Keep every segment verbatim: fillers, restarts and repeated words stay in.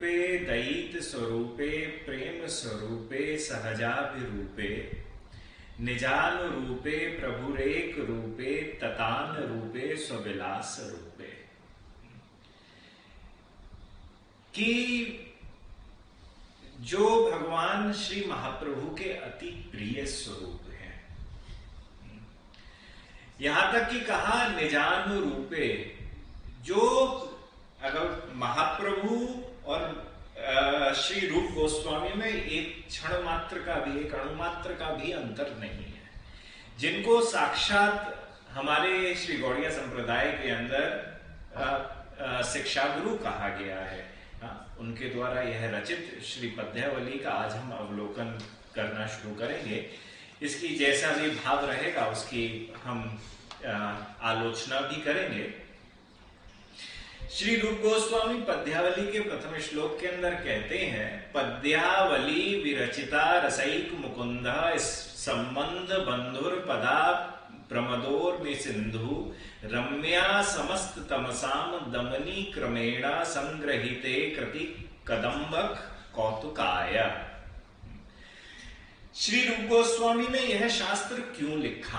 रूपे दयित स्वरूपे प्रेम स्वरूपे सहजाभिरूपे निजान रूपे प्रभुरेक रूपे ततान रूपे स्वविलास रूपे। कि जो भगवान श्री महाप्रभु के अति प्रिय स्वरूप हैं, यहां तक कि कहा निजान रूपे, जो अगर महाप्रभु और श्री रूप गोस्वामी में एक क्षण मात्र का भी, एक अणु मात्र का भी अंतर नहीं है, जिनको साक्षात हमारे श्री गौड़िया संप्रदाय के अंदर शिक्षा गुरु कहा गया है, उनके द्वारा यह रचित श्री पद्यावली का आज हम अवलोकन करना शुरू करेंगे। इसकी जैसा भी भाव रहेगा उसकी हम आलोचना भी करेंगे। श्री रूप गोस्वामी पद्यावली के प्रथम श्लोक के अंदर कहते हैं, पद्यावली विरचिता रसैक मुकुंद संबंध बंधुर पदा प्रमदोर में सिंधु रम्या समस्त तमसाम दमनी क्रमेण संग्रहिते कृति कदम्बक कौतुकाय। श्री रूप गोस्वामी ने यह शास्त्र क्यों लिखा?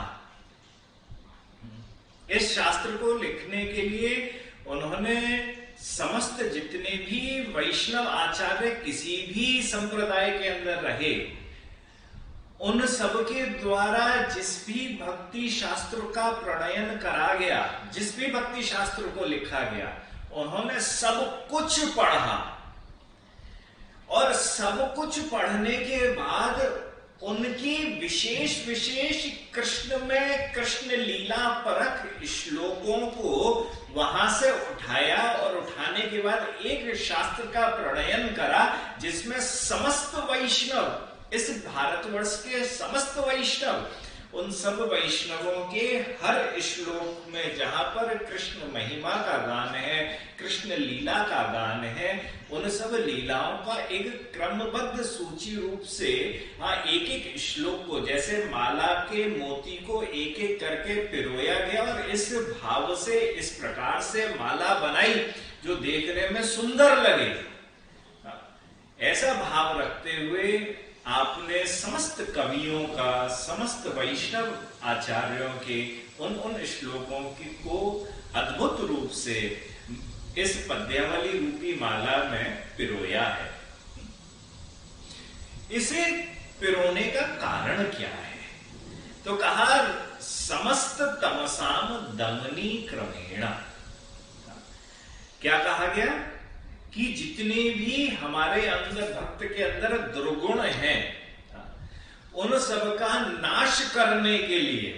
इस शास्त्र को लिखने के लिए उन्होंने समस्त जितने भी वैष्णव आचार्य किसी भी संप्रदाय के अंदर रहे, उन सबके द्वारा जिस भी भक्ति शास्त्र का प्रणयन करा गया, जिस भी भक्ति शास्त्र को लिखा गया, उन्होंने सब कुछ पढ़ा और सब कुछ पढ़ने के बाद उनकी विशेष विशेष कृष्ण में कृष्ण लीला परक श्लोकों को वहां से उठाया और उठाने के बाद एक शास्त्र का प्रणयन करा जिसमें समस्त वैष्णव, इस भारतवर्ष के समस्त वैष्णव, उन सब वैष्णवों के हर श्लोक में जहां पर कृष्ण महिमा का गान है, कृष्ण लीला का गान है, उन सब लीलाओं का एक क्रमबद्ध सूची रूप से हाँ एक एक श्लोक को जैसे माला के मोती को एक एक करके पिरोया गया और इस भाव से, इस प्रकार से माला बनाई जो देखने में सुंदर लगे, ऐसा भाव रखते हुए आपने समस्त कवियों का, समस्त वैष्णव आचार्यों के उन उन श्लोकों की को अद्भुत रूप से इस पद्यावली रूपी माला में पिरोया है। इसे पिरोने का कारण क्या है? तो कहा समस्त तमसाम दमनी क्रमेण। क्या कहा गया? कि जितने भी हमारे अंदर, भक्त के अंदर दुर्गुण हैं, उन सबका नाश करने के लिए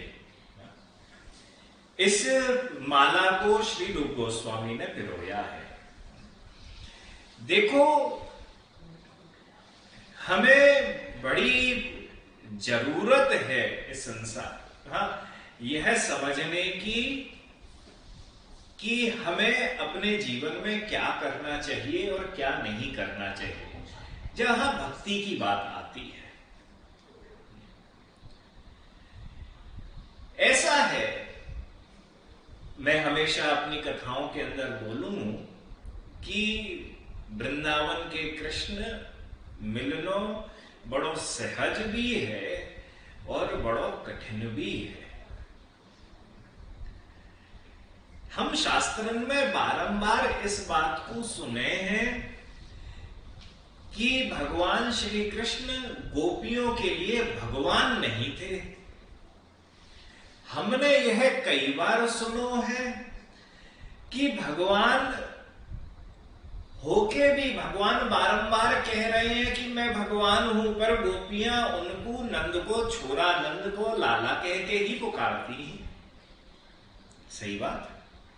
इस माला को श्री रूप गोस्वामी ने पिरोया है। देखो, हमें बड़ी जरूरत है इस संसार हाँ यह समझने की कि हमें अपने जीवन में क्या करना चाहिए और क्या नहीं करना चाहिए जहां भक्ति की बात आती है। ऐसा है, मैं हमेशा अपनी कथाओं के अंदर बोलूं कि वृंदावन के कृष्ण मिलनो बड़ो सहज भी है और बड़ो कठिन भी है। हम शास्त्रन में बारंबार इस बात को सुने हैं कि भगवान श्री कृष्ण गोपियों के लिए भगवान नहीं थे। हमने यह कई बार सुनो है कि भगवान होके भी भगवान बारंबार कह रहे हैं कि मैं भगवान हूं, पर गोपियां उनको, नंद को, छोरा नंद को लाला कह के ही पुकारती हैं। सही बात।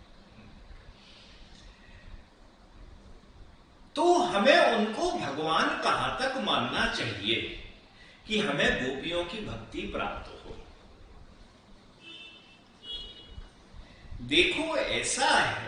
तो हमें उनको भगवान कहां तक मानना चाहिए कि हमें गोपियों की भक्ति प्राप्त हो? देखो, ऐसा है,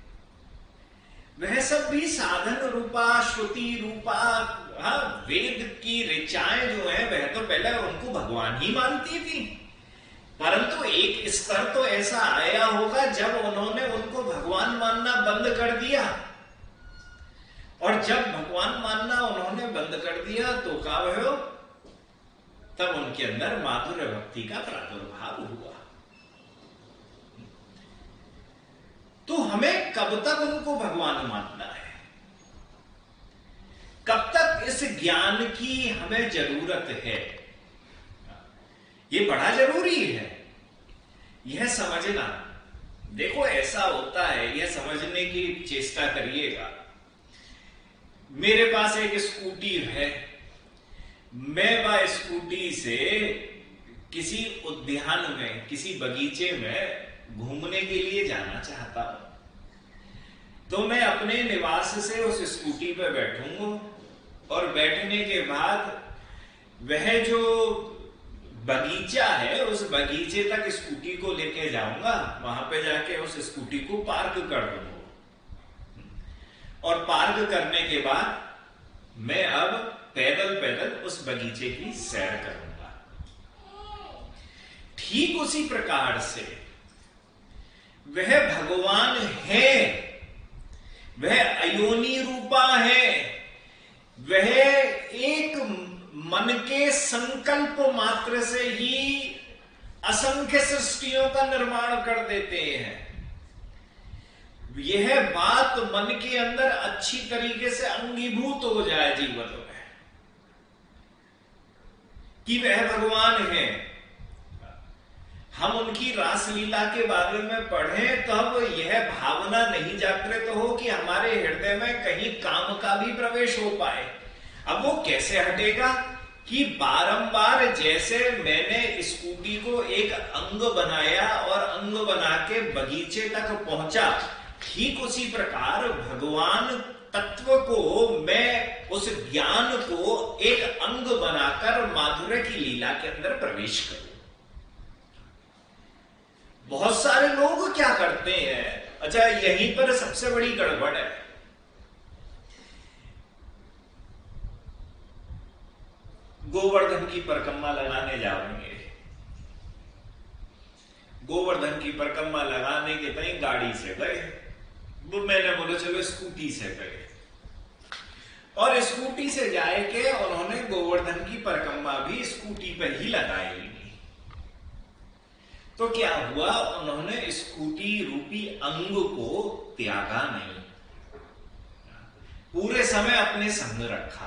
वह सब भी साधन रूपा, श्रुति रूपा, हाँ, वेद की ऋचाएं जो है वह तो पहले उनको भगवान ही मानती थी, परंतु एक स्तर तो ऐसा आया होगा जब उन्होंने उनको भगवान मानना बंद कर दिया और जब भगवान मानना उन्होंने बंद कर दिया तो क्या भयो, तब उनके अंदर माधुर्य भक्ति का प्रादुर्भाव हुआ। तो हमें कब तक उनको भगवान मानना है, कब तक इस ज्ञान की हमें जरूरत है, ये बड़ा जरूरी है यह समझना। देखो ऐसा होता है, यह समझने की चेष्टा करिएगा। मेरे पास एक स्कूटी है, मैं वह स्कूटी से किसी उद्यान में, किसी बगीचे में घूमने के लिए जाना चाहता हूं, तो मैं अपने निवास से उस स्कूटी पर बैठूंगा और बैठने के बाद वह जो बगीचा है उस बगीचे तक स्कूटी को लेके जाऊंगा, वहां पे जाके उस स्कूटी को पार्क कर दूंगा और पार्क करने के बाद मैं अब पैदल पैदल उस बगीचे की सैर करूंगा। ठीक उसी प्रकार से वह भगवान है, वह अयोनि रूपा है, वह एक मन के संकल्प मात्र से ही असंख्य सृष्टियों का निर्माण कर देते हैं। यह बात मन के अंदर अच्छी तरीके से अंगीभूत हो जाए जीवन में कि वह भगवान है। हम उनकी रासलीला के बारे में पढ़ें तब यह भावना नहीं जागृत हो कि हमारे हृदय में कहीं काम का भी प्रवेश हो पाए। अब वो कैसे हटेगा कि बारंबार जैसे मैंने स्कूटी को एक अंग बनाया और अंग बना के बगीचे तक पहुंचा, ठीक उसी प्रकार भगवान तत्व को मैं उस ज्ञान को एक अंग बनाकर माधुर्य की लीला के अंदर प्रवेश करूं। बहुत सारे लोग क्या करते हैं, अच्छा यहीं पर सबसे बड़ी गड़बड़ है। गोवर्धन की परिक्रमा लगाने जाएंगे, गोवर्धन की परिक्रमा लगाने के कहीं गाड़ी से गए, वो मैंने बोला चलो स्कूटी से गए और स्कूटी से जाए के उन्होंने गोवर्धन की परिक्रमा भी स्कूटी पर ही लगाई। तो क्या हुआ, उन्होंने स्कूटी रूपी अंग को त्यागा नहीं, पूरे समय अपने संग रखा।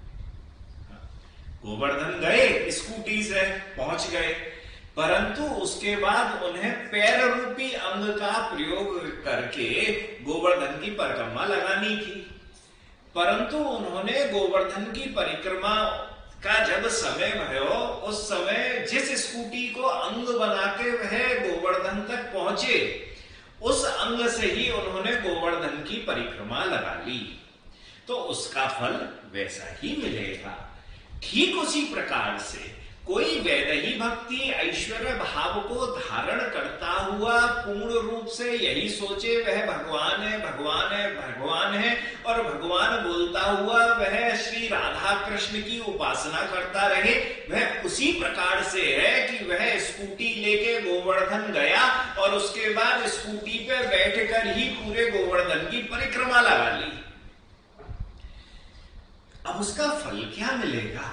गोवर्धन गए, स्कूटी से पहुंच गए, परंतु उसके बाद उन्हें पैर रूपी अंग का प्रयोग करके गोवर्धन की परिक्रमा लगानी थी। परंतु उन्होंने गोवर्धन की परिक्रमा का जब समय भयो, उस समय जिस स्कूटी को अंग बना के वह गोवर्धन तक पहुंचे, उस अंग से ही उन्होंने गोवर्धन की परिक्रमा लगा ली, तो उसका फल वैसा ही मिलेगा। ठीक उसी प्रकार से कोई वैदेही भक्ति ऐश्वर्य भाव को धारण करता हुआ पूर्ण रूप से यही सोचे वह भगवान है, भगवान है, भगवान है, और भगवान बोलता हुआ वह श्री राधा कृष्ण की उपासना करता रहे, वह उसी प्रकार से है कि वह स्कूटी लेके गोवर्धन गया और उसके बाद स्कूटी पे बैठकर ही पूरे गोवर्धन की परिक्रमा लगा ली। अब उसका फल क्या मिलेगा,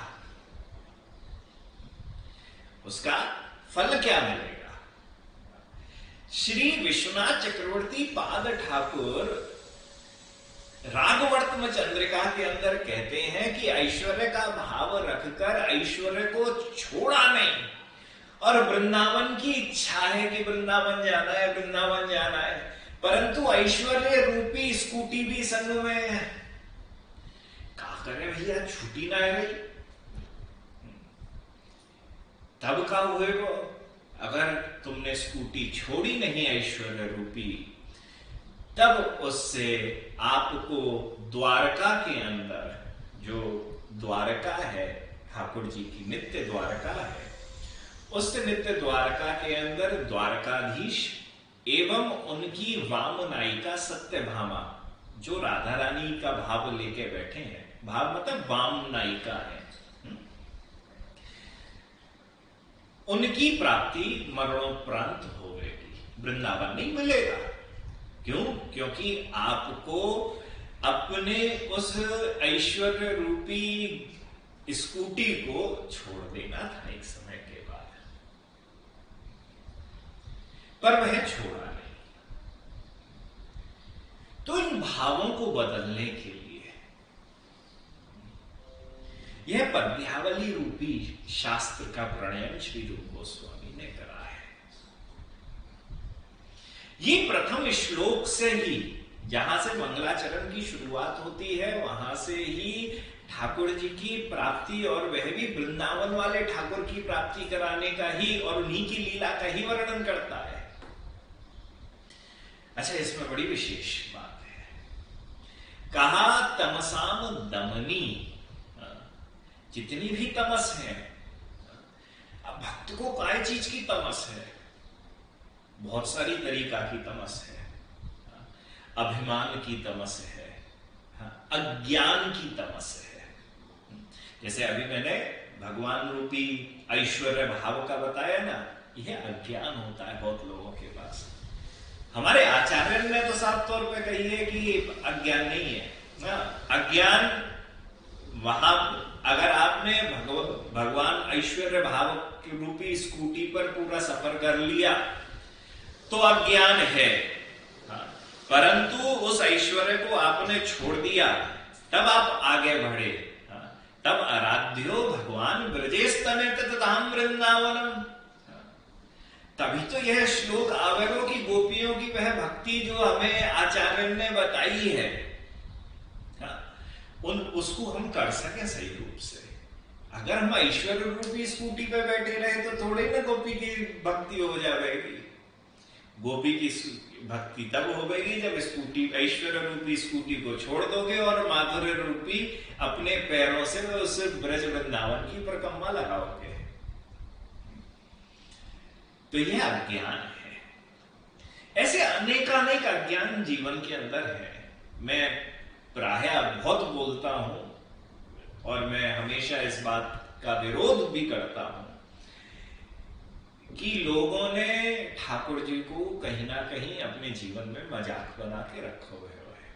उसका फल क्या मिलेगा? श्री विश्वनाथ चक्रवर्ती पाद ठाकुर रागवर्तम चंद्रिका के अंदर कहते हैं कि ऐश्वर्य का भाव रखकर ऐश्वर्य को छोड़ा नहीं, और वृंदावन की इच्छा है कि वृंदावन जाना है, वृंदावन जाना है, परंतु ऐश्वर्य रूपी स्कूटी भी संग में है। क्या करे भैया, छुट्टी ना है भाई। तब का हुए वो, अगर तुमने स्कूटी छोड़ी नहीं ऐश्वर्य रूपी, तब उससे आपको द्वारका के अंदर, जो द्वारका है ठाकुर जी की नित्य द्वारका है, उस नित्य द्वारका के अंदर द्वारकाधीश एवं उनकी वामनायिका सत्यभामा, जो राधा रानी का भाव लेके बैठे हैं, भाव मतलब वामनायिका है, उनकी प्राप्ति मरणोपरांत होगी, वृंदावन नहीं मिलेगा। क्यों? क्योंकि आपको अपने उस ऐश्वर्य रूपी स्कूटी को छोड़ देना था एक समय के बाद, पर वह छोड़ा नहीं। तो इन भावों को बदलने के लिए यह पद्यावली रूपी शास्त्र का प्रणयन श्री रूप गोस्वामी ने करा है। ये प्रथम श्लोक से ही, जहां से मंगलाचरण की शुरुआत होती है, वहां से ही ठाकुर जी की प्राप्ति और वह भी वृंदावन वाले ठाकुर की प्राप्ति कराने का ही और उन्हीं की लीला का ही वर्णन करता है। अच्छा, इसमें बड़ी विशेष बात है, कहा तमसाम दमनी, जितनी भी तमस है। अब भक्त को काय चीज की तमस है? बहुत सारी तरीका की तमस है। अभिमान की तमस है, अज्ञान की तमस है। जैसे अभी मैंने भगवान रूपी ऐश्वर्य भाव का बताया ना, यह अज्ञान होता है बहुत लोगों के पास। हमारे आचार्य ने तो साफ तौर पे कही है कि अज्ञान नहीं है ना। अज्ञान वहां, अगर आपने भगव, भगवान ऐश्वर्य भाव की रूपी स्कूटी पर पूरा सफर कर लिया तो अज्ञान है, परंतु उस ऐश्वर्य को आपने छोड़ दिया, तब आप आगे बढ़े, तब आराध्यो भगवान ब्रजेस्तने तताम वृंदावनम। तभी तो यह श्लोक आवेगों की गोपियों की वह भक्ति जो हमें आचार्य ने बताई है, उन उसको हम कर सके सही रूप से। अगर हम ऐश्वर्य रूपी स्कूटी पे बैठे रहे तो थोड़ी ना गोपी की भक्ति हो जाएगी। गोपी की भक्ति तब होगी जब स्कूटी, ऐश्वर्य रूपी स्कूटी को छोड़ दोगे और माधुर्य रूपी अपने पैरों से उस ब्रज वृंदावन की परिक्रमा लगाओगे। तो यह अज्ञान है। ऐसे अनेकानेक अज्ञान जीवन के अंदर है। मैं प्रायः बहुत बोलता हूं और मैं हमेशा इस बात का विरोध भी करता हूं कि लोगों ने ठाकुर जी को कहीं ना कहीं अपने जीवन में मजाक बना के रखा हुआ है।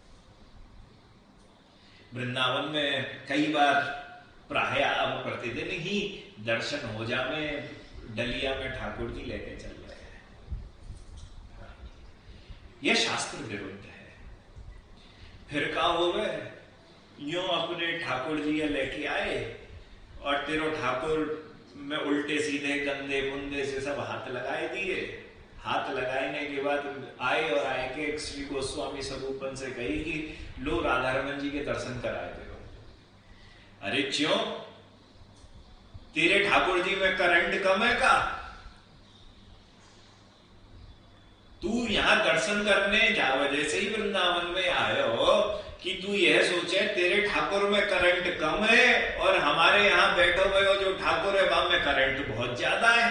वृंदावन में कई बार प्रायः अब प्रतिदिन ही दर्शन हो जावे, डलिया में ठाकुर जी लेके चल रहे हैं। यह शास्त्र विरुद्ध है। फिर का हो गए, यूं अपने ठाकुर जी लेके आए और तेरो ठाकुर में उल्टे सीधे गंदे बुंदे से सब हाथ लगाए दिए। हाथ लगाने के बाद आए और आए के श्री गोस्वामी स्वरूपन से कही कि लो राधा रमन जी के दर्शन कराए दो। अरे क्यों? तेरे ठाकुर जी में करंट कम है का? तू यहां दर्शन करने जा वजह से ही वृंदावन में आए हो कि तू यह सोचे तेरे ठाकुर में करंट कम है और हमारे यहां बैठे हुए हो जो ठाकुर है वहां में करंट बहुत ज्यादा है।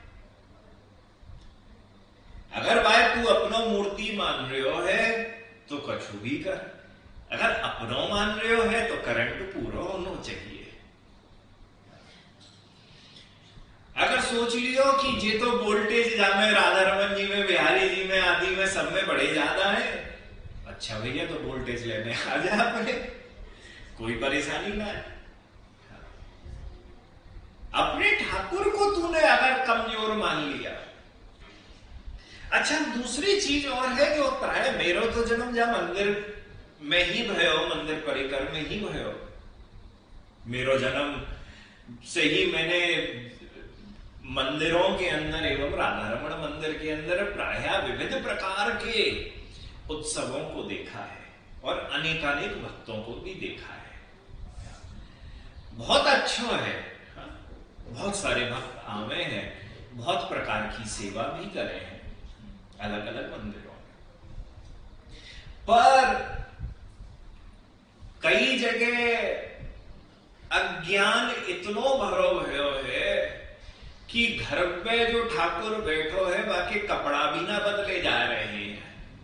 अगर भाई तू अपनो मूर्ति मान रहे हो है तो कछु भी कर, अगर अपनो मान रहे हो है तो करंट पूरा होना चाहिए। अगर सोच लियो कि ये तो वोल्टेज जामे राधा रमन जी में, बिहारी जी में, आदि में सब में बड़े ज्यादा है, अच्छा भैया तो वोल्टेज लेने आ जा अपने, कोई परेशानी ना है। अपने ठाकुर को तूने अगर कमजोर मान लिया। अच्छा, दूसरी चीज और है कि प्राय मेरो तो जन्म जा मंदिर में ही भयो, मंदिर परिकर में ही भयो। मेरो जन्म से ही मैंने मंदिरों के अंदर एवं राधा रमण मंदिर के अंदर प्रायः विविध प्रकार के उत्सवों को देखा है और अनेकानेक भक्तों को भी देखा है। बहुत अच्छा है, बहुत सारे भक्त आवे हैं, बहुत प्रकार की सेवा भी करे हैं अलग अलग मंदिरों में। पर कई जगह अज्ञान इतनो भरो भयो है कि घर पे जो ठाकुर बैठो है बाकी कपड़ा भी ना बदले जा रहे हैं।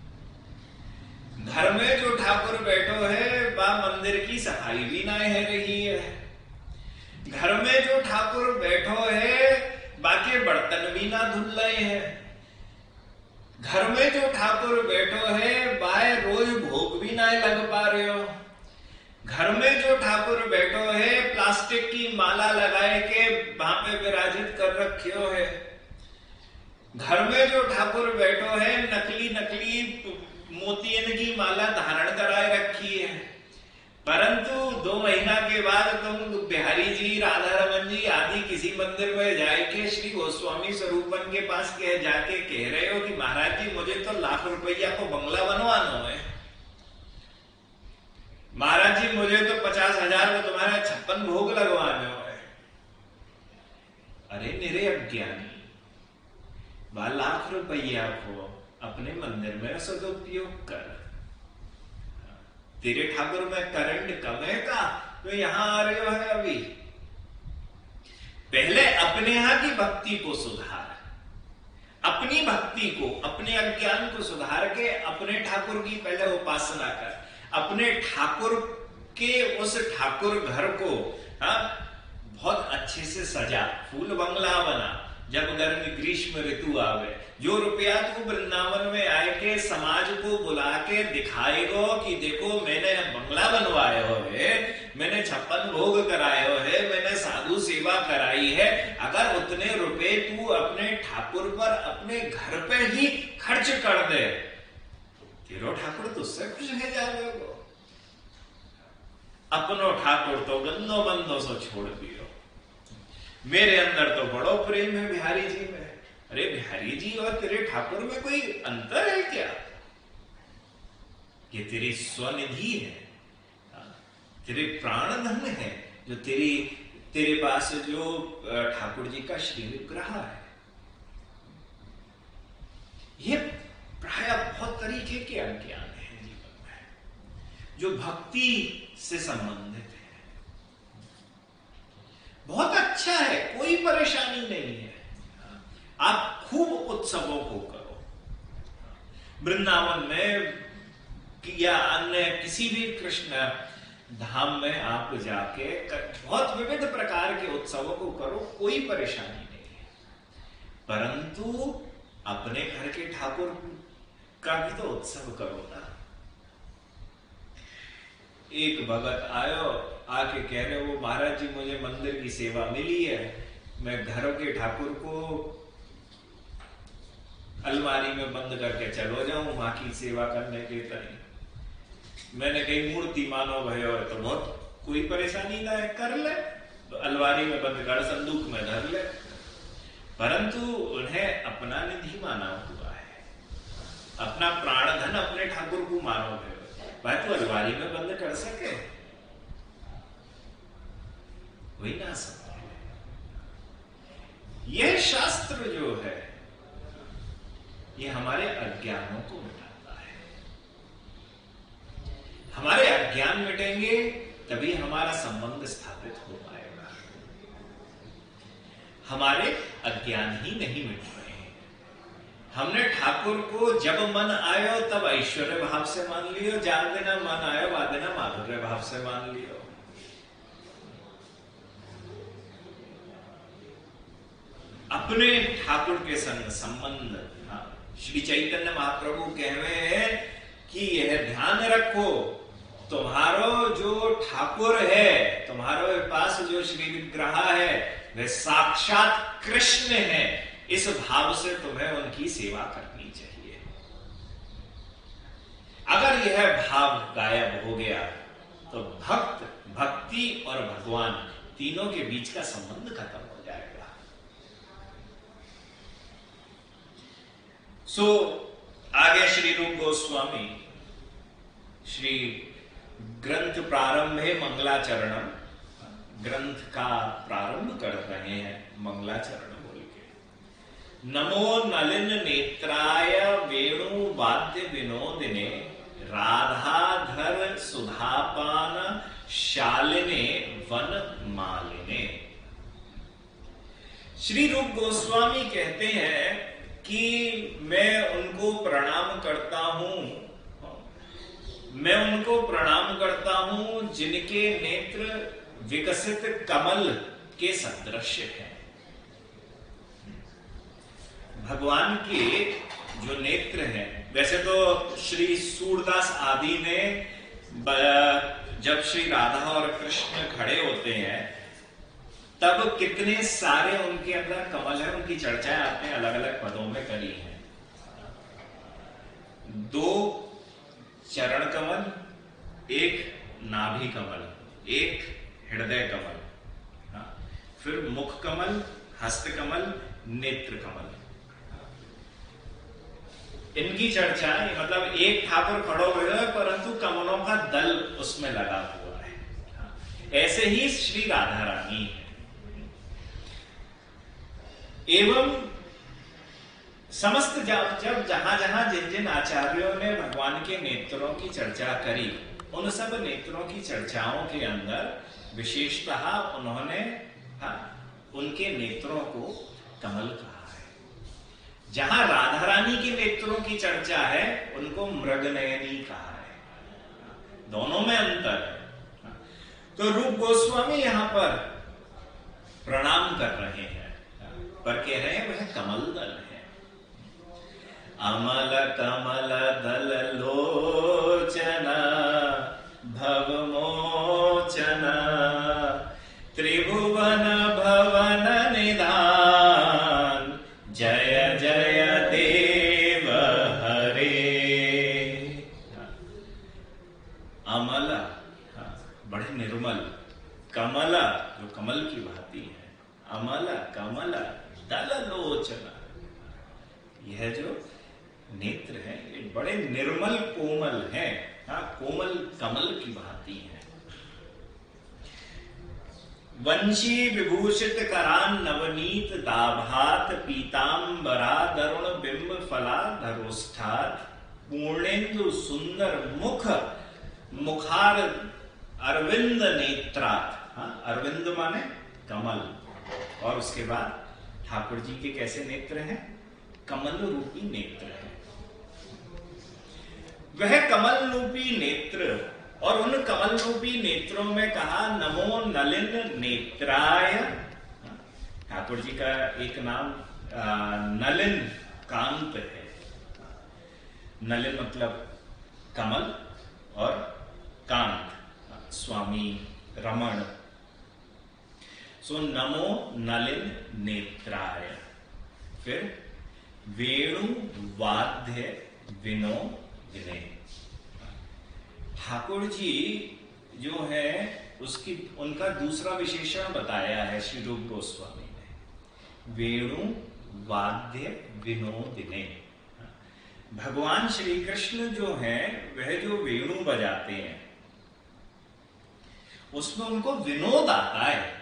घर में जो ठाकुर बैठो है वह मंदिर की सफाई भी ना है रही है। घर में जो ठाकुर बैठो है बाकी बर्तन भी ना धुल रहे हैं। घर में जो ठाकुर बैठो है बाय रोज भोग भी ना लग पा रहे हो। घर में जो ठाकुर बैठो है प्लास्टिक की माला लगाए के वहां पे विराजित कर रखियो है। घर में जो ठाकुर बैठो है नकली नकली मोतियन की माला धारण कराए रखी है। परंतु दो महीना के बाद तुम बिहारी जी, राधा रमन जी आदि किसी मंदिर में जाके श्री गोस्वामी स्वरूपन के पास कह जाके कह रहे हो कि महाराज जी मुझे तो लाख रुपया को बंगला बनवाना है, महाराज जी मुझे तो पचास हजार में तुम्हारा छप्पन भोग लगवाने है। अरे मेरे अज्ञानी, वह लाख रुपया को अपने मंदिर में सदुपयोग कर। तेरे ठाकुर में करंट कम है का तो यहां आ रहे हो है। अभी पहले अपने यहां की भक्ति को सुधार, अपनी भक्ति को, अपने अज्ञान को सुधार के अपने ठाकुर की पहले उपासना कर। अपने ठाकुर के उस ठाकुर घर को हा? बहुत अच्छे से सजा, फूल बंगला बना। जब गर्मी ग्रीष्म ऋतु आवे, जो रुपया तू वृंदावन में आए के समाज को बुला के दिखाएगो कि देखो मैंने बंगला बनवाया हो है, मैंने छप्पन भोग कराए हो है, मैंने साधु सेवा कराई है। अगर उतने रुपए तू अपने ठाकुर पर, अपने घर पे ही खर्च कर दे, तेरो ठाकुर तुझसे खुश है जाएगो। अपनो ठाकुर तो गंदो बंदो सो छोड़ दियो। मेरे अंदर तो बड़ो प्रेम है बिहारी जी में। अरे बिहारी जी और तेरे ठाकुर में कोई अंतर है क्या? ये तेरी स्वनिधि है, तेरे प्राण धन है, जो तेरी तेरे पास जो ठाकुर जी का श्री विग्रह है। ये प्राय बहुत तरीके के अज्ञान है जीवन में, जो भक्ति से संबंधित है। बहुत अच्छा है, कोई परेशानी नहीं है। आप खूब उत्सवों को करो, वृंदावन में या अन्य किसी भी कृष्ण धाम में आप जाके बहुत विविध प्रकार के उत्सवों को करो, कोई परेशानी नहीं है। परंतु अपने घर के ठाकुर का भी तो उत्सव करो ना। एक भगत आयो, आके कह रहे वो महाराज जी मुझे मंदिर की सेवा मिली है, मैं घरों के ठाकुर को अलमारी में बंद करके चलो जाऊं वहां की सेवा करने के तरह। मैंने कही मूर्ति मानो भयो है तो बहुत कोई परेशानी ना है, कर ले, तो अलमारी में बंद कर संदूक में धर ले। परंतु उन्हें अपना निधि माना हुआ है, अपना प्राण धन अपने ठाकुर को मानो भयो, भाई तो अलमारी में बंद कर सके, वही ना सकते। यह शास्त्र जो है ये हमारे अज्ञानों को मिटाता है। हमारे अज्ञान मिटेंगे तभी हमारा संबंध स्थापित हो पाएगा। हमारे अज्ञान ही नहीं मिट रहे हैं। हमने ठाकुर को जब मन आयो तब ऐश्वर्य भाव से मान लियो, जान देना मन आयो वा देना माधुर्य भाव से मान लियो। अपने ठाकुर के संग संबंध, हाँ, श्री चैतन्य महाप्रभु कह रहे हैं कि यह ध्यान रखो, तुम्हारो जो ठाकुर है, तुम्हारे पास जो श्री विग्रह है वह साक्षात कृष्ण है। इस भाव से तुम्हें उनकी सेवा करनी चाहिए। अगर यह भाव गायब हो गया तो भक्त, भक्ति और भगवान तीनों के बीच का संबंध खत्म हो जाएगा। सो so, आगे श्री रूप गोस्वामी श्री ग्रंथ प्रारंभ है मंगलाचरणम, ग्रंथ का प्रारंभ कर रहे हैं मंगलाचरण बोल के। नमो नलिन नेत्राय वेणु वाद्य विनोदिने राधाधर सुधापान शालिने वन मालिने। श्री रूप गोस्वामी कहते हैं कि मैं उनको प्रणाम करता हूं, मैं उनको प्रणाम करता हूं जिनके नेत्र विकसित कमल के सदृश हैं। भगवान के जो नेत्र है, वैसे तो श्री सूरदास आदि ने जब श्री राधा और कृष्ण खड़े होते हैं तब कितने सारे उनके अंदर कमल है, उनकी चर्चाएं आपने अलग अलग पदों में करी है। दो चरण कमल, एक नाभि कमल, एक हृदय कमल, हाँ, फिर मुख कमल, हस्त कमल, नेत्र कमल। इनकी चर्चा मतलब एक ठाकुर खड़ो हुए है परंतु कमलों का दल उसमें लगा हुआ है। हाँ, ऐसे ही श्री राधा रानी है। एवं समस्त जब जब जहां जहां जिन जिन आचार्यों ने भगवान के नेत्रों की चर्चा करी, उन सब नेत्रों की चर्चाओं के अंदर विशेषतः उन्होंने हाँ, उनके नेत्रों को कमल कहा है। जहां राधा रानी के नेत्रों की चर्चा है उनको मृगनयनी कहा है। दोनों में अंतर है। तो रूप गोस्वामी यहां पर प्रणाम कर रहे हैं, पर कह रहे हैं वह कमल दल है। अमल कमल दल लोचन भवमोचन त्रिभुवन भवन निधान जय जय देव हरे। अमल बड़े निर्मल, कमल जो कमल की भांति है, अमल कमल दल लोचन, यह जो नेत्र है ये बड़े निर्मल कोमल है, हाँ, कोमल कमल की भांति है। वंशी विभूषित करान नवनीत दाभात पीतांबरा दरुण बिंब फला धरोष्ठात पूर्णेन्दु सुंदर मुख मुखार अरविंद नेत्रात, हाँ, अरविंद माने कमल, और उसके बाद ठाकुर जी के कैसे नेत्र हैं? कमल रूपी नेत्र है। वह कमल रूपी नेत्र, और उन कमल रूपी नेत्रों में कहा नमो नलिन नेत्राय। ठाकुर जी का एक नाम नलिन कांत है। नलिन मतलब कमल और कांत स्वामी रमण। सो नमो नलिन नेत्राय। फिर वेणु वाद्य विनोदिने। ठाकुर जी जो है उसकी उनका दूसरा विशेषण बताया है श्री रूप गोस्वामी ने, वेणु वाद्य विनोदिने। भगवान श्री कृष्ण जो है वह जो वेणु बजाते हैं उसमें उनको विनोद आता है।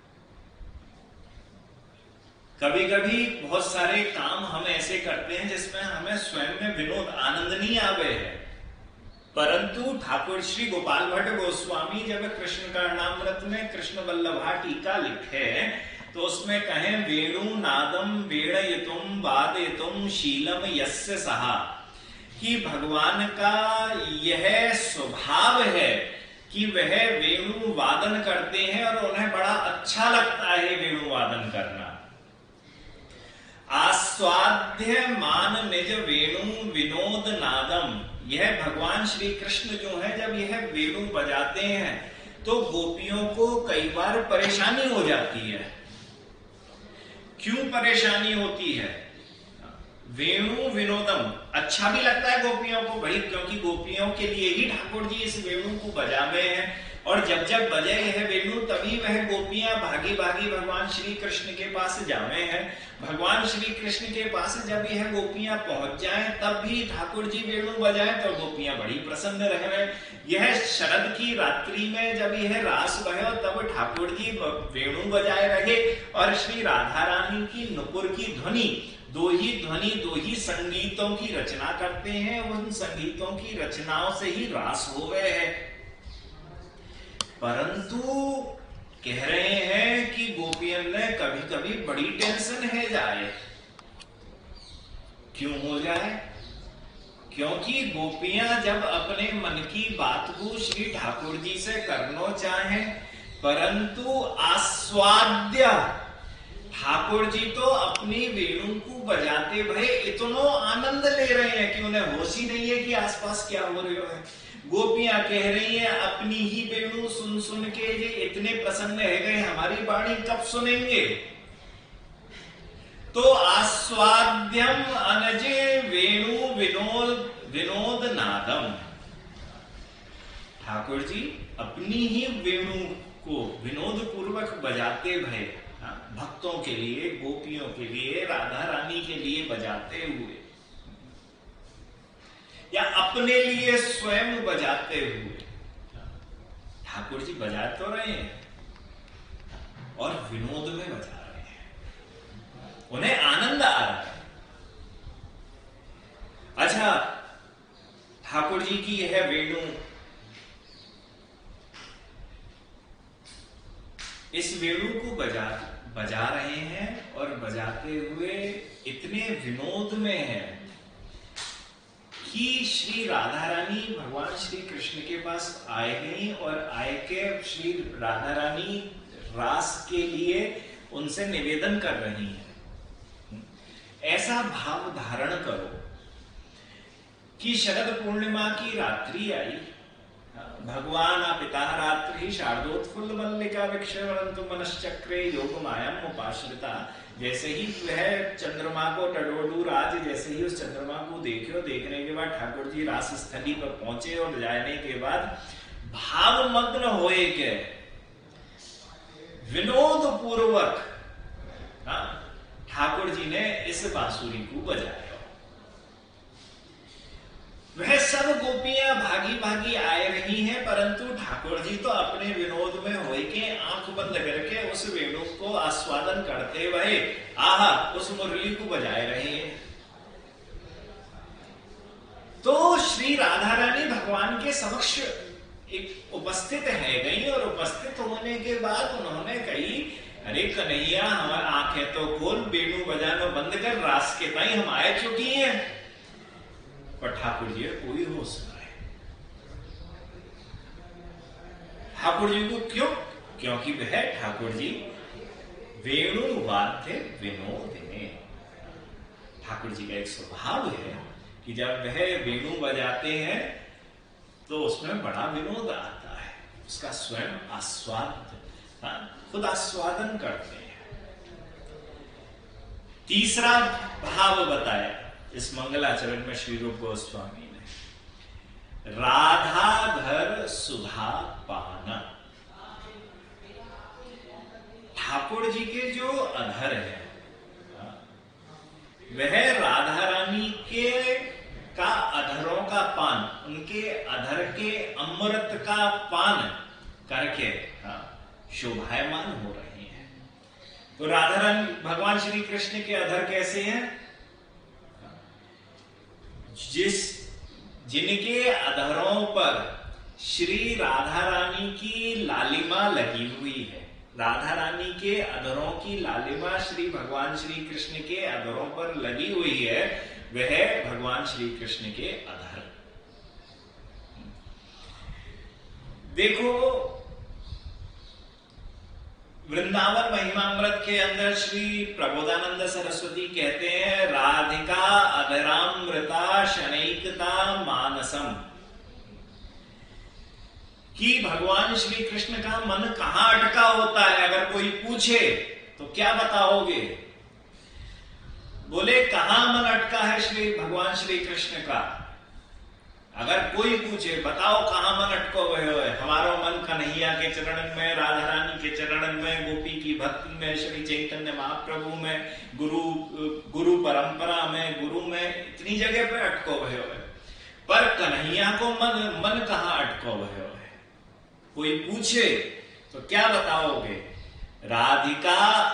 कभी कभी बहुत सारे काम हम ऐसे करते हैं जिसमें हमें स्वयं में विनोद आनंद नहीं आवे है, परंतु ठाकुर श्री गोपाल भट्ट गोस्वामी जब कृष्ण कर्णामृत में कृष्ण वल्लभा टीका लिखे तो उसमें कहें वेणु नादम वेणयितुम वादयितुम शीलम यस्य सहा, कि भगवान का यह स्वभाव है कि वह वेणु वादन करते हैं और उन्हें बड़ा अच्छा लगता है वेणु वादन करना। आस्वाद्य मान निज वेणु विनोद नादम। यह भगवान श्री कृष्ण जो है जब यह वेणु बजाते हैं तो गोपियों को कई बार परेशानी हो जाती है। क्यों परेशानी होती है? वेणु विनोदम अच्छा भी लगता है गोपियों को भाई, क्योंकि गोपियों के लिए ही ठाकुर जी इस वेणु को बजावे हैं, और जब जब बजे यह वेणु तभी वह गोपियां भागी भागी भगवान श्री कृष्ण के पास जावे हैं। भगवान श्री कृष्ण के पास जब यह गोपियां पहुंच जाएं तब भी ठाकुर जी वेणु बजाएं तो गोपियां बड़ी प्रसन्न रहे। यह शरद की रात्रि में जब यह रास भयो तब ठाकुर जी वेणु बजाए रहे, और श्री राधा रानी की नुपुर की ध्वनि, दो ही ध्वनि दो ही संगीतों की रचना करते हैं, उन संगीतों की रचनाओं से ही रास हो गए हैं। परंतु कह रहे हैं कि गोपियन ने कभी कभी बड़ी टेंशन है जाए। क्यों हो जाए? क्योंकि गोपियां जब अपने मन की बात को श्री ठाकुर जी से करना चाहें, परंतु आस्वाद्य ठाकुर जी तो अपनी वेणु को बजाते भय इतना आनंद ले रहे हैं कि उन्हें होश ही नहीं है कि आसपास क्या हो रहा है। गोपियां कह रही हैं अपनी ही वेणु सुन सुन के ये इतने प्रसन्न है गए, हमारी वाणी कब सुनेंगे। तो आस्वाद्यम अनजे वेणु विनोद विनोद नादम, ठाकुर जी अपनी ही वेणु को विनोद पूर्वक बजाते भय, भक्तों के लिए, गोपियों के लिए, राधा रानी के लिए बजाते हुए या अपने लिए स्वयं बजाते हुए ठाकुर जी बजा तो रहे हैं और विनोद में बजा रहे हैं, उन्हें आनंद आ रहा है। अच्छा, ठाकुर जी की यह वेणु, इस वेणु को बजा बजा रहे हैं और बजाते हुए इतने विनोद में है कि श्री राधा रानी भगवान श्री कृष्ण के पास आए गई और आए के श्री राधा रानी रास के लिए उनसे निवेदन कर रही हैं। ऐसा भाव धारण करो कि शरद पूर्णिमा की रात्रि आई, भगवान पिता रात्रि शारदोत्फुल्ल मल्लिका विक्षवरन्तु मनश्चक्रे योग मायाम उपाश्रिता, जैसे ही वह चंद्रमा को टडोलू राज, जैसे ही उस चंद्रमा को देखो, देखने के बाद ठाकुर जी रास स्थली पर पहुंचे और जाने के बाद भावमग्न होए के विनोद पूर्वक ठाकुर जी ने इस बांसुरी को बजाया। वह सब गोपियां भागी भागी आए रही हैं, परंतु ठाकुर जी तो अपने विनोद में होए के आंख बंद करके उस वेणु को आस्वादन करते हुए आहा उस मुरली को बजाए रहे हैं। तो श्री राधा रानी भगवान के समक्ष एक उपस्थित है गई और उपस्थित होने के बाद उन्होंने कही, अरे कन्हैया हमारी आंखें तो खोल, वेणु बजाना बंद कर, रास के ताई हम आए चुकी हैं। पर ठाकुर जी कोई होश ना है। ठाकुर जी को क्यों? क्योंकि वह ठाकुर जी वेणु वाद्य विनोद में, ठाकुर जी का एक स्वभाव है कि जब वह वेणु बजाते हैं तो उसमें बड़ा विनोद आता है, उसका स्वयं आस्वाद, खुद आस्वादन करते हैं। तीसरा भाव बताया इस मंगलाचरण में श्री रूप गोस्वामी ने, राधाधर सुधा पान। ठाकुर जी के जो अधर है वह राधा रानी के का अधरों का पान, उनके अधर के अमृत का पान करके शोभायमान हो रहे हैं। तो राधा रानी भगवान श्री कृष्ण के अधर कैसे हैं? जिस जिनके अधरों पर श्री राधा रानी की लालिमा लगी हुई है, राधा रानी के अधरों की लालिमा श्री भगवान श्री कृष्ण के अधरों पर लगी हुई है, वह भगवान श्री कृष्ण के अधर। देखो वृंदावन महिमामृत के अंदर श्री प्रबोधानंद सरस्वती कहते हैं, राधिका अधरामृता शनैकता मानसम, कि भगवान श्री कृष्ण का मन कहां अटका होता है। अगर कोई पूछे तो क्या बताओगे? बोले कहां मन अटका है श्री भगवान श्री कृष्ण का। अगर कोई पूछे बताओ कहां मन अटको हुए हो, हमारा मन कन्हैया के चरणन में, राधा रानी के चरणन में, गोपी की भक्ति में, श्री चैतन्य महाप्रभु में, गुरु गुरु परंपरा में, गुरु में, इतनी जगह पे अटको हुए हो, पर कन्हैया को मन मन कहां अटको हुए हो। कोई पूछे तो क्या बताओगे? राधिका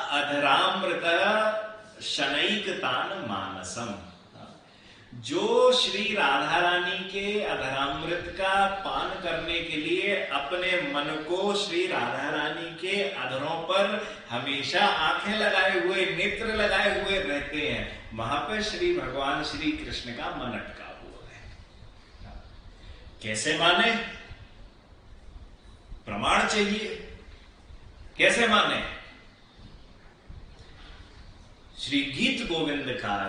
अधरामृत शनैकतान मानसम, जो श्री राधा रानी के अधरामृत का पान करने के लिए अपने मन को श्री राधा रानी के अधरों पर हमेशा आंखें लगाए हुए, नेत्र लगाए हुए रहते हैं, वहां पर श्री भगवान श्री कृष्ण का मन अटका हुआ है। कैसे माने? प्रमाण चाहिए। कैसे माने? श्री गीत गोविंदकार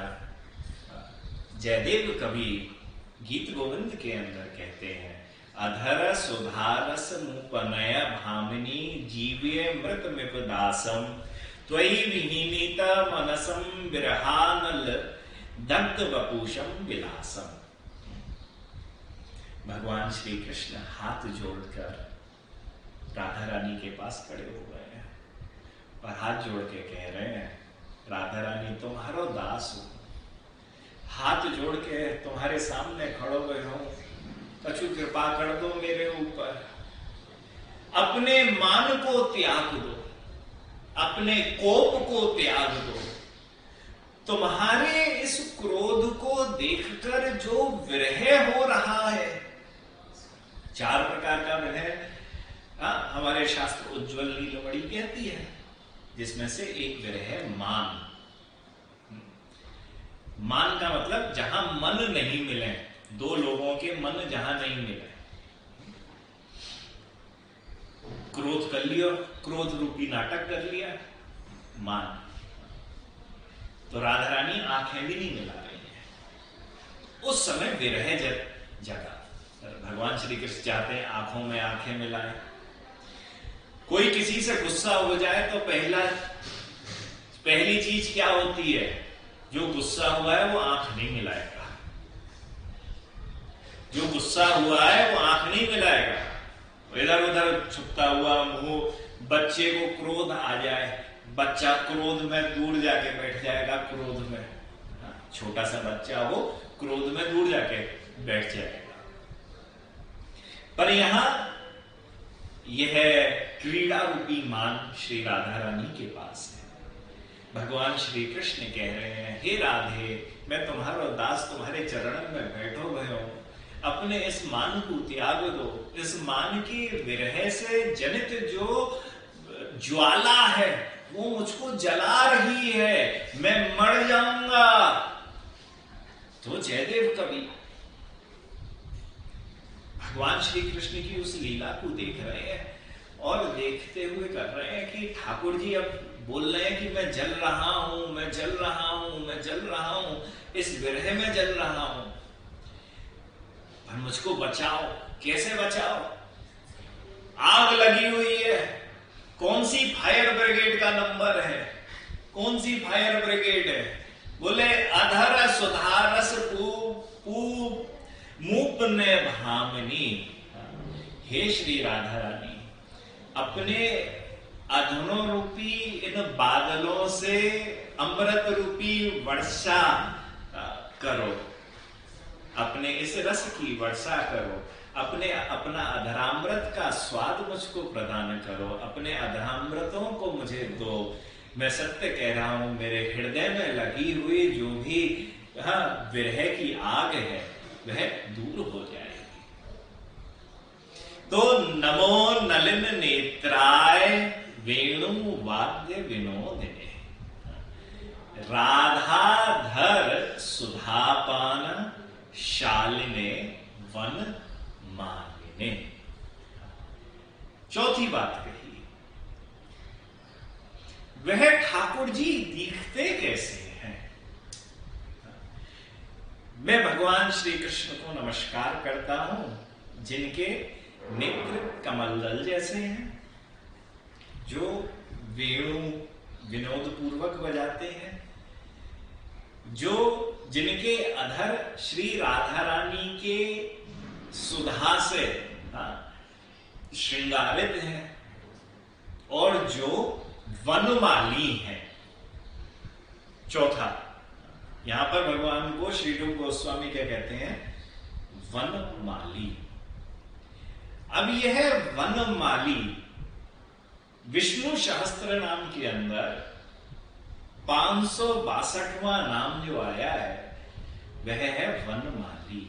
जयदेव कवि गीत गोविंद के अंदर कहते हैं, अधर सुधारस मुपनय भामिनी जीव्य मृत मिपदासम त्वयि विहीनिता मनसम विरहानल दग्ध वपुषम विलासम। भगवान श्री कृष्ण हाथ जोड़कर राधा रानी के पास खड़े हो गए हैं और हाथ जोड़ के कह रहे हैं, राधा रानी तुम्हारो दास हूं, हाथ जोड़ के तुम्हारे सामने खड़ो गए हो, कछु कृपा कर दो मेरे ऊपर, अपने मान को त्याग दो, अपने कोप को त्याग दो। तुम्हारे इस क्रोध को देखकर जो विरह हो रहा है, चार प्रकार का विरह हमारे शास्त्र उज्ज्वल नीलमणि कहती है, जिसमें से एक विरह मान। मान का मतलब जहां मन नहीं मिले, दो लोगों के मन जहां नहीं मिले। क्रोध कर लिया, क्रोध रूपी नाटक कर लिया, मान। तो राधा रानी आंखें भी नहीं मिला रही है। उस समय विरह जगा। भगवान श्री कृष्ण चाहते हैं आंखों में आंखें मिलाएं। कोई किसी से गुस्सा हो जाए तो पहला पहली चीज क्या होती है? जो गुस्सा हुआ है वो आंख नहीं मिलाएगा, जो गुस्सा हुआ है वो आंख नहीं मिलाएगा, इधर उधर छुपता हुआ मुंह। बच्चे को क्रोध आ जाए, बच्चा क्रोध में दूर जाके बैठ जाएगा, क्रोध में, छोटा सा बच्चा हो क्रोध में दूर जाके बैठ जाएगा। पर यहां यह क्रीड़ा रूपी मान श्री राधा रानी के पास है। भगवान श्री कृष्ण कह रहे हैं, हे राधे, मैं तुम्हारा दास तुम्हारे चरणों में बैठो गए हूं, अपने इस मान को त्याग दो। इस मान की विरह से जनित जो ज्वाला है वो मुझको जला रही है, मैं मर जाऊंगा। तो जयदेव कवि भगवान श्री कृष्ण की उस लीला को देख रहे हैं और देखते हुए कर रहे हैं कि ठाकुर जी अब बोल रहे हैं कि मैं जल रहा हूं, मैं जल रहा हूं, मैं जल रहा हूं, इस विरह में जल रहा हूं, पर मुझको बचाओ। कैसे बचाओ? आग लगी हुई है, कौन सी फायर ब्रिगेड का नंबर है? कौन सी फायर ब्रिगेड है? बोले अधर सुधारस पूप मूप ने भामिनी। हे श्री राधा रानी, अपने अधनों रूपी इन बादलों से अमृत रूपी वर्षा करो, अपने इस रस की वर्षा करो, अपने अपना अधरामृत का स्वाद मुझको प्रदान करो, अपने अधरामृतों को मुझे दो। मैं सत्य कह रहा हूं, मेरे हृदय में लगी हुई जो भी हाँ विरह की आग है वह दूर हो जाएगी। तो नमो नलिन नेत्राय वेणु वाद्य विनोदिने, राधाधर सुधापान शालिने वन मालिने। चौथी बात कही, वह ठाकुर जी दिखते कैसे हैं? मैं भगवान श्री कृष्ण को नमस्कार करता हूं जिनके नेत्र कमलदल जैसे हैं, जो वेणु विनोद पूर्वक बजाते हैं, जो जिनके अधर श्री राधा रानी के सुधा से श्रृंगारित हैं, और जो वनमाली हैं। चौथा, यहां पर भगवान को श्री रूप गोस्वामी क्या कहते हैं? वनमाली। अब यह वनमाली विष्णु सहस्त्र नाम के अंदर पांच सौ बासठवां नाम जो आया है वह है वनमाली।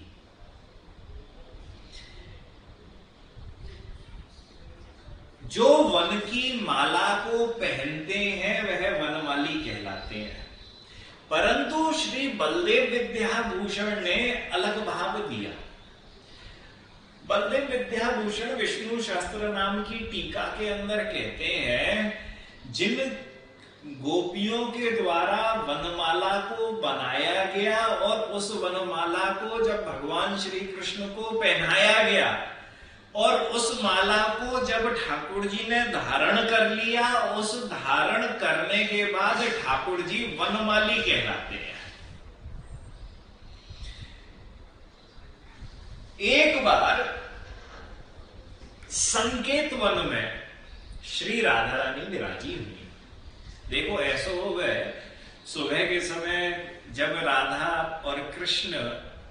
जो वन की माला को पहनते हैं वह वनमाली कहलाते हैं। परंतु श्री बलदेव विद्याभूषण ने अलग भाव दिया। बलदेव विद्याभूषण विष्णु शास्त्र नाम की टीका के अंदर कहते हैं, जिन गोपियों के द्वारा वनमाला को बनाया गया और उस वनमाला को जब भगवान श्री कृष्ण को पहनाया गया और उस माला को जब ठाकुर जी ने धारण कर लिया, उस धारण करने के बाद ठाकुर जी वनमाली कहलाते हैं। एक बार संकेत वन में श्री राधा रानी विराजी हुई। देखो ऐसा हो गए, सुबह के समय जब राधा और कृष्ण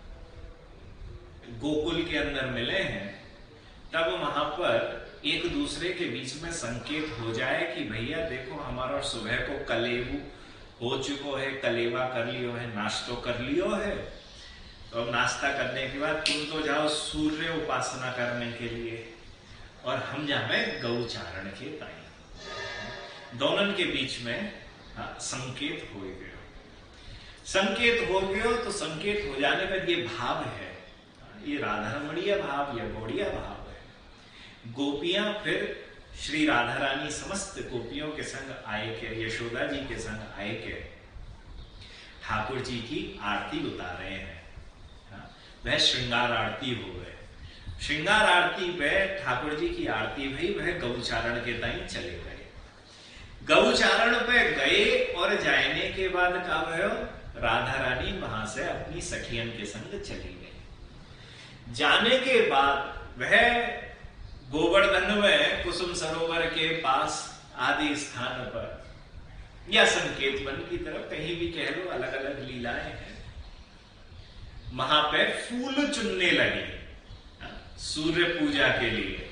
गोकुल के अंदर मिले हैं, तब वहां पर एक दूसरे के बीच में संकेत हो जाए कि भैया देखो हमारा सुबह को कलेबू हो चुको है, कलेवा कर लियो है, नाश्तो कर लियो है, तो अब नाश्ता करने के बाद तुम तो जाओ सूर्य उपासना करने के लिए और हम जावे गौचारण के ताई। दोनों के बीच में हाँ, संकेत हो गयो। संकेत हो गयो तो संकेत हो जाने पर ये भाव है, ये राधारमणीय भाव या गौड़िया भाव है। गोपियां फिर श्री राधा रानी समस्त गोपियों के संग आए के, यशोदा जी के संग आए के ठाकुर जी की आरती उतारे हैं। हाँ, वह श्रृंगार आरती हो गए। श्रृंगार आरती पे ठाकुर जी की आरती भई, वह गौचारण के ताई चले गए। गौचारण पे गए और जाने के बाद का भयो, राधा रानी वहां से अपनी सखियन के संग चली गई। जाने के बाद वह गोवर्धन में कुसुम सरोवर के पास आदि स्थान पर या संकेत वन की तरफ कहीं भी कह लो, अलग अलग लीलाएं हैं, वहां पे फूल चुनने लगे सूर्य पूजा के लिए।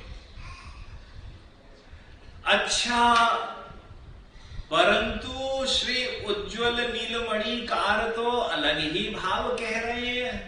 अच्छा, परंतु श्री उज्ज्वल नीलमणि कार तो अलग ही भाव कह रहे हैं।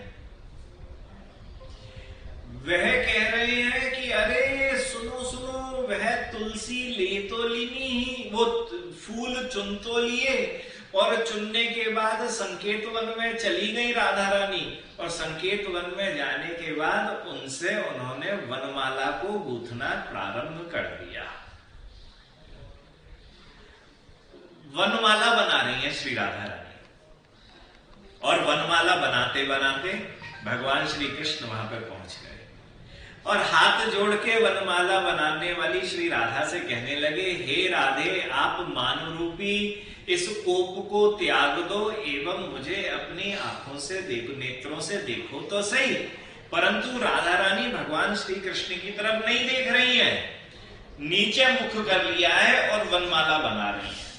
वह कह रहे हैं कि अरे सुनो सुनो, वह तुलसी ले तो लीनी ही, वो फूल चुन तो लिए और चुनने के बाद संकेत वन में चली गई राधा रानी, और संकेत वन में जाने के बाद उनसे उन्होंने वनमाला को गूंथना प्रारंभ कर दिया। वनमाला बना रही है श्री राधा रानी, और वनमाला बनाते बनाते भगवान श्री कृष्ण वहां पर पहुंच गए और हाथ जोड़ के वनमाला बनाने वाली श्री राधा से कहने लगे, हे राधे, आप मान रूपी इस कोप को त्याग दो एवं मुझे अपनी आंखों से देखो, नेत्रों से देखो तो सही। परंतु राधा रानी भगवान श्री कृष्ण की तरफ नहीं देख रही है, नीचे मुख कर लिया है और वनमाला बना रही है।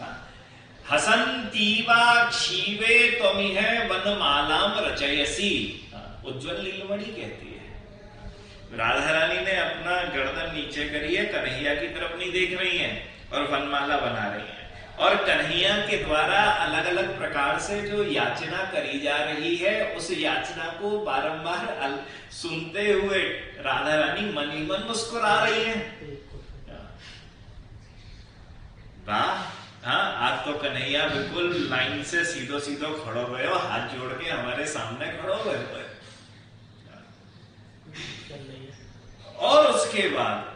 हसंतीवा क्षीवे त्वमिह वनमालाम रचयसी, उज्ज्वल नीलमणि कहती है। राधा रानी ने अपना गर्दन नीचे करी है, कन्हैया की तरफ नहीं देख रही है और वनमाला बना रही है, और कन्हैया के द्वारा अलग अलग प्रकार से जो याचना करी जा रही है, उस याचना को बारंबार सुनते हुए राधा रानी मन ही मन मुस्कुरा रही है। वाह, हाँ, आज तो कन्हैया बिल्कुल लाइन से सीधो सीधो खड़ो गए, हाथ जोड़ के हमारे सामने खड़ो गए। और उसके बाद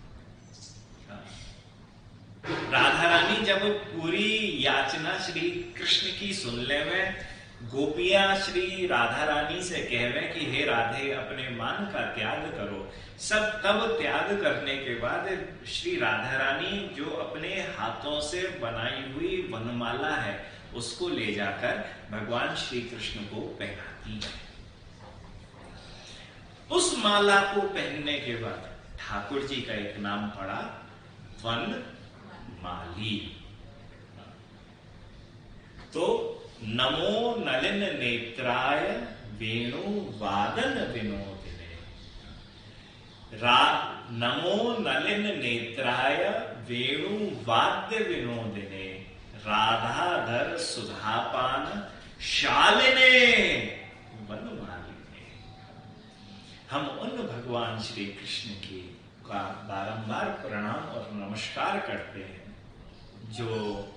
राधा रानी जब पूरी याचना श्री कृष्ण की सुन ले में, गोपियां श्री राधा रानी से कहवे कि हे राधे, अपने मान का त्याग करो। सब तब त्याग करने के बाद श्री राधा रानी जो अपने हाथों से बनाई हुई वनमाला है, उसको ले जाकर भगवान श्री कृष्ण को पहनाती है। उस माला को पहनने के बाद ठाकुर जी का एक नाम पड़ा, वन माली। तो नमो नलिन नेत्राय वेणु वादन विनोदिने, रा नमो नलिन नेत्राय वेणु वाद्य विनोदिने, राधाधर सुधापान शालिने वनमालिने। हम उन भगवान श्री कृष्ण की का बारंबार प्रणाम और नमस्कार करते हैं जो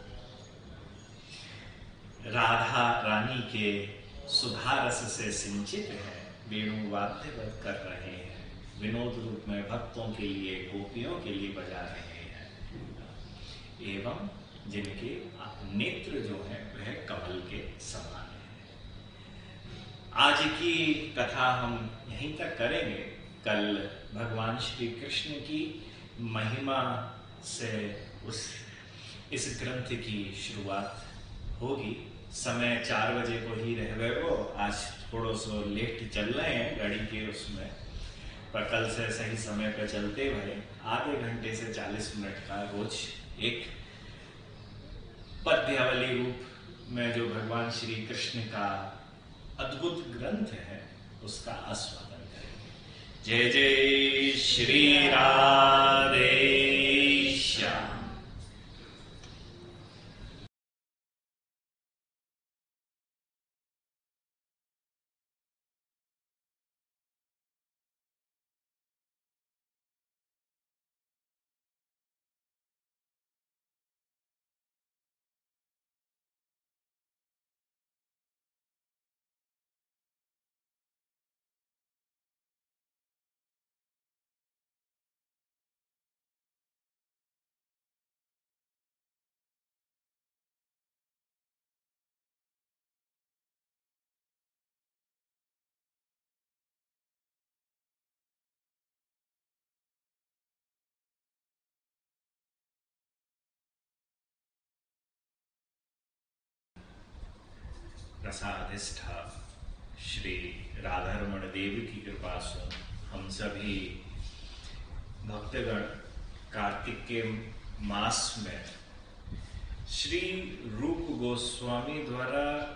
राधा रानी के सुधा रस से सिंचित है, वेणु वाद्य कर रहे हैं, विनोद रूप में भक्तों के लिए, गोपियों के लिए बजा रहे हैं। एवं जिनके नेत्र जो हैं वह कमल के समान हैं। आज की कथा हम यहीं तक करेंगे। कल भगवान श्री कृष्ण की महिमा से उस इस ग्रंथ की शुरुआत होगी। समय चार बजे को ही रह गए वो, आज थोड़ा सो लेट चल रहे हैं गाड़ी के उसमें, पर कल से सही समय पर चलते हुए आधे घंटे से चालीस मिनट का रोज एक पद्यावली रूप में जो भगवान श्री कृष्ण का अद्भुत ग्रंथ है उसका आस्वादन करेंगे। जय जय श्री राधे श्याम। प्रसादिष्ठा श्री राधारमण देव की कृपा से हम सभी भक्तगण कार्तिक के मास में श्री रूप गोस्वामी द्वारा